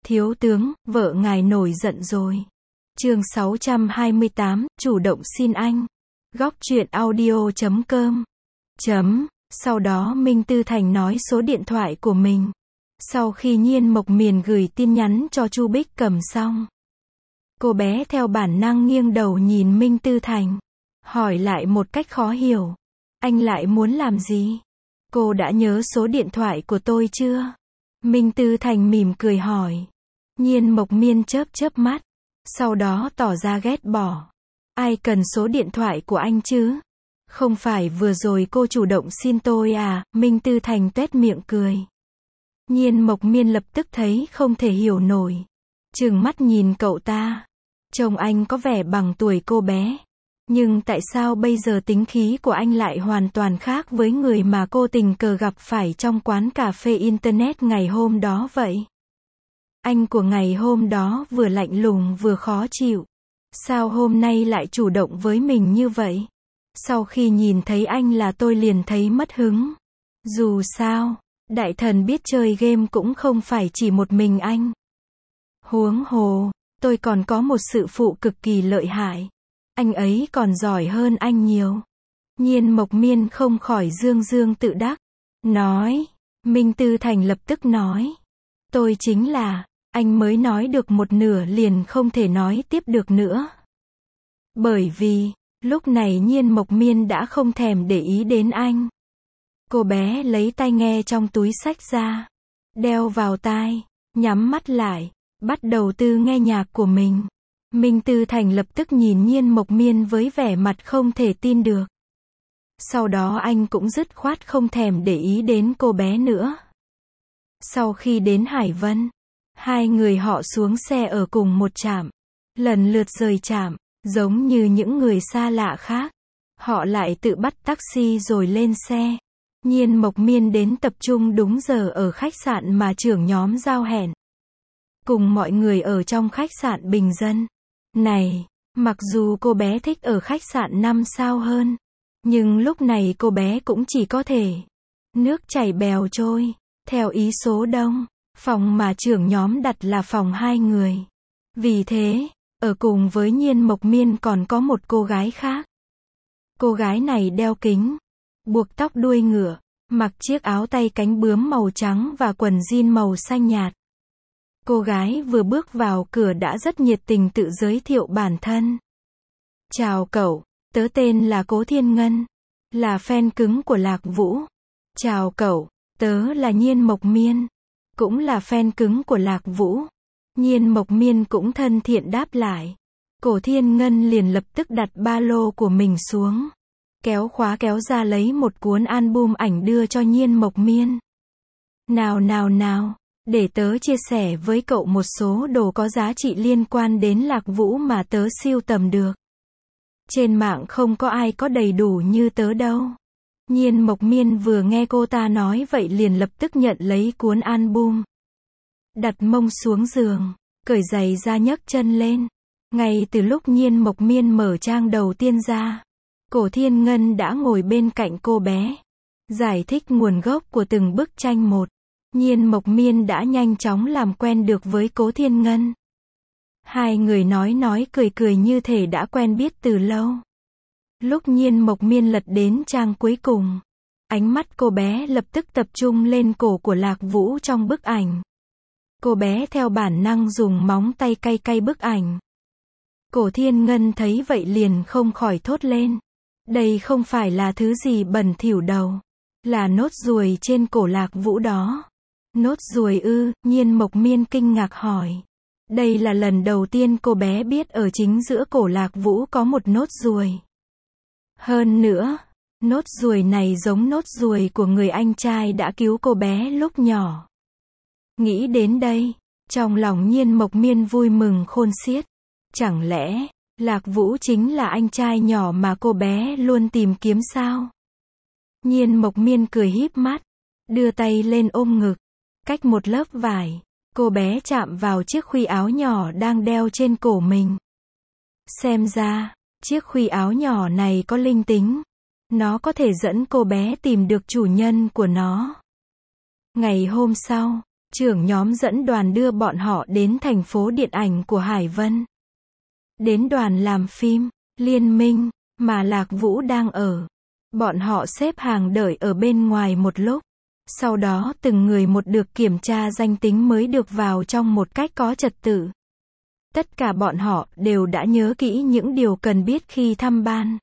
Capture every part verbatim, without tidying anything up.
Thiếu tướng, vợ ngài nổi giận rồi. Chương sáu trăm hai mươi tám, chủ động xin anh. Góc truyện audio chấm com. Chấm. Sau đó Minh Tư Thành nói số điện thoại của mình. Sau khi Nhiên Mộc Miền gửi tin nhắn cho Chu Bích Cầm xong, cô bé theo bản năng nghiêng đầu nhìn Minh Tư Thành, hỏi lại một cách khó hiểu. Anh lại muốn làm gì? Cô đã nhớ số điện thoại của tôi chưa? Minh Tư Thành mỉm cười hỏi. Nhiên Mộc Miên chớp chớp mắt, sau đó tỏ ra ghét bỏ. Ai cần số điện thoại của anh chứ? Không phải vừa rồi cô chủ động xin tôi à? Minh Tư Thành tuét miệng cười. Nhiên Mộc Miên lập tức thấy không thể hiểu nổi, trừng mắt nhìn cậu ta. Trông anh có vẻ bằng tuổi cô bé, nhưng tại sao bây giờ tính khí của anh lại hoàn toàn khác với người mà cô tình cờ gặp phải trong quán cà phê internet ngày hôm đó vậy? Anh của ngày hôm đó vừa lạnh lùng vừa khó chịu, sao hôm nay lại chủ động với mình như vậy? Sau khi nhìn thấy anh là tôi liền thấy mất hứng. Dù sao, đại thần biết chơi game cũng không phải chỉ một mình anh. Huống hồ, tôi còn có một sự phụ cực kỳ lợi hại. Anh ấy còn giỏi hơn anh nhiều. Nhiên Mộc Miên không khỏi dương dương tự đắc. Nói. Minh Tư Thành lập tức nói. Tôi chính là, anh mới nói được một nửa liền không thể nói tiếp được nữa. Bởi vì, lúc này Nhiên Mộc Miên đã không thèm để ý đến anh. Cô bé lấy tai nghe trong túi xách ra, đeo vào tai, nhắm mắt lại, bắt đầu tư nghe nhạc của mình. Minh Tư Thành lập tức nhìn Nhiên Mộc Miên với vẻ mặt không thể tin được. Sau đó anh cũng dứt khoát không thèm để ý đến cô bé nữa. Sau khi đến Hải Vân, hai người họ xuống xe ở cùng một trạm, lần lượt rời trạm, giống như những người xa lạ khác. Họ lại tự bắt taxi rồi lên xe. Nhiên Mộc Miên đến tập trung đúng giờ ở khách sạn mà trưởng nhóm giao hẹn, cùng mọi người ở trong khách sạn bình dân. Này, mặc dù cô bé thích ở khách sạn năm sao hơn, nhưng lúc này cô bé cũng chỉ có thể nước chảy bèo trôi, theo ý số đông. Phòng mà trưởng nhóm đặt là phòng hai người. Vì thế, ở cùng với Nhiên Mộc Miên còn có một cô gái khác. Cô gái này đeo kính, buộc tóc đuôi ngựa, mặc chiếc áo tay cánh bướm màu trắng và quần jean màu xanh nhạt. Cô gái vừa bước vào cửa đã rất nhiệt tình tự giới thiệu bản thân. Chào cậu, tớ tên là Cố Thiên Ngân, là fan cứng của Lạc Vũ. Chào cậu, tớ là Nhiên Mộc Miên, cũng là fan cứng của Lạc Vũ. Nhiên Mộc Miên cũng thân thiện đáp lại. Cố Thiên Ngân liền lập tức đặt ba lô của mình xuống, kéo khóa kéo ra lấy một cuốn album ảnh đưa cho Nhiên Mộc Miên. Nào nào nào, để tớ chia sẻ với cậu một số đồ có giá trị liên quan đến Lạc Vũ mà tớ sưu tầm được. Trên mạng không có ai có đầy đủ như tớ đâu. Nhiên Mộc Miên vừa nghe cô ta nói vậy liền lập tức nhận lấy cuốn album, đặt mông xuống giường, cởi giày ra nhấc chân lên. Ngay từ lúc Nhiên Mộc Miên mở trang đầu tiên ra, Cố Thiên Ngân đã ngồi bên cạnh cô bé, giải thích nguồn gốc của từng bức tranh một. Nhiên Mộc Miên đã nhanh chóng làm quen được với Cố Thiên Ngân. Hai người nói nói cười cười như thể đã quen biết từ lâu. Lúc Nhiên Mộc Miên lật đến trang cuối cùng, ánh mắt cô bé lập tức tập trung lên cổ của Lạc Vũ trong bức ảnh. Cô bé theo bản năng dùng móng tay cay cay bức ảnh. Cố Thiên Ngân thấy vậy liền không khỏi thốt lên. Đây không phải là thứ gì bẩn thỉu đâu. Là nốt ruồi trên cổ Lạc Vũ đó. Nốt ruồi ư? Nhiên Mộc Miên kinh ngạc hỏi. Đây là lần đầu tiên cô bé biết ở chính giữa cổ Lạc Vũ có một nốt ruồi. Hơn nữa, nốt ruồi này giống nốt ruồi của người anh trai đã cứu cô bé lúc nhỏ. Nghĩ đến đây, trong lòng Nhiên Mộc Miên vui mừng khôn xiết. Chẳng lẽ, Lạc Vũ chính là anh trai nhỏ mà cô bé luôn tìm kiếm sao? Nhiên Mộc Miên cười híp mắt, đưa tay lên ôm ngực. Cách một lớp vải, cô bé chạm vào chiếc khuy áo nhỏ đang đeo trên cổ mình. Xem ra, chiếc khuy áo nhỏ này có linh tính. Nó có thể dẫn cô bé tìm được chủ nhân của nó. Ngày hôm sau, trưởng nhóm dẫn đoàn đưa bọn họ đến thành phố điện ảnh của Hải Vân. Đến đoàn làm phim, Liên Minh, mà Lạc Vũ đang ở. Bọn họ xếp hàng đợi ở bên ngoài một lúc. Sau đó từng người một được kiểm tra danh tính mới được vào trong một cách có trật tự. Tất cả bọn họ đều đã nhớ kỹ những điều cần biết khi thăm ban.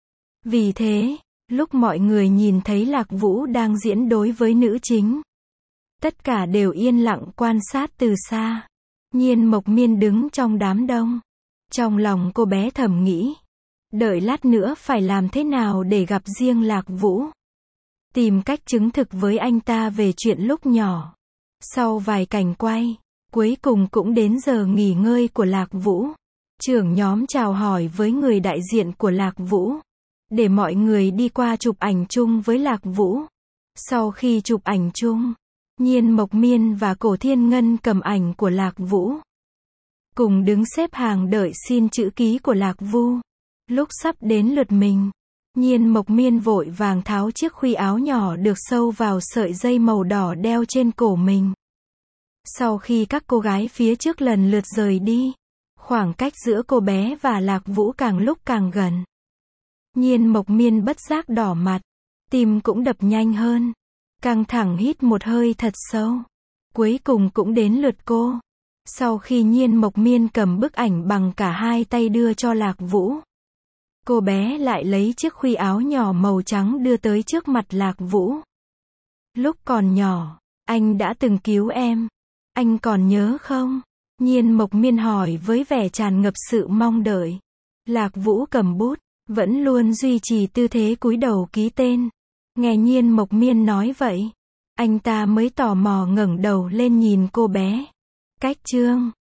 Vì thế, lúc mọi người nhìn thấy Lạc Vũ đang diễn đối với nữ chính, tất cả đều yên lặng quan sát từ xa. Nhiên Mộc Miên đứng trong đám đông. Trong lòng cô bé thầm nghĩ, đợi lát nữa phải làm thế nào để gặp riêng Lạc Vũ. Tìm cách chứng thực với anh ta về chuyện lúc nhỏ. Sau vài cảnh quay, cuối cùng cũng đến giờ nghỉ ngơi của Lạc Vũ. Trưởng nhóm chào hỏi với người đại diện của Lạc Vũ, để mọi người đi qua chụp ảnh chung với Lạc Vũ. Sau khi chụp ảnh chung, Nhiên Mộc Miên và Cổ Thiên Ngân cầm ảnh của Lạc Vũ, cùng đứng xếp hàng đợi xin chữ ký của Lạc Vũ. Lúc sắp đến lượt mình, Nhiên Mộc Miên vội vàng tháo chiếc khuy áo nhỏ được sâu vào sợi dây màu đỏ đeo trên cổ mình. Sau khi các cô gái phía trước lần lượt rời đi, khoảng cách giữa cô bé và Lạc Vũ càng lúc càng gần. Nhiên Mộc Miên bất giác đỏ mặt, tim cũng đập nhanh hơn, căng thẳng hít một hơi thật sâu. Cuối cùng cũng đến lượt cô. Sau khi Nhiên Mộc Miên cầm bức ảnh bằng cả hai tay đưa cho Lạc Vũ, cô bé lại lấy chiếc khuy áo nhỏ màu trắng đưa tới trước mặt Lạc Vũ. Lúc còn nhỏ, anh đã từng cứu em. Anh còn nhớ không? Nhiên Mộc Miên hỏi với vẻ tràn ngập sự mong đợi. Lạc Vũ cầm bút, vẫn luôn duy trì tư thế cúi đầu ký tên. Nghe Nhiên Mộc Miên nói vậy, anh ta mới tò mò ngẩng đầu lên nhìn cô bé. Cách chương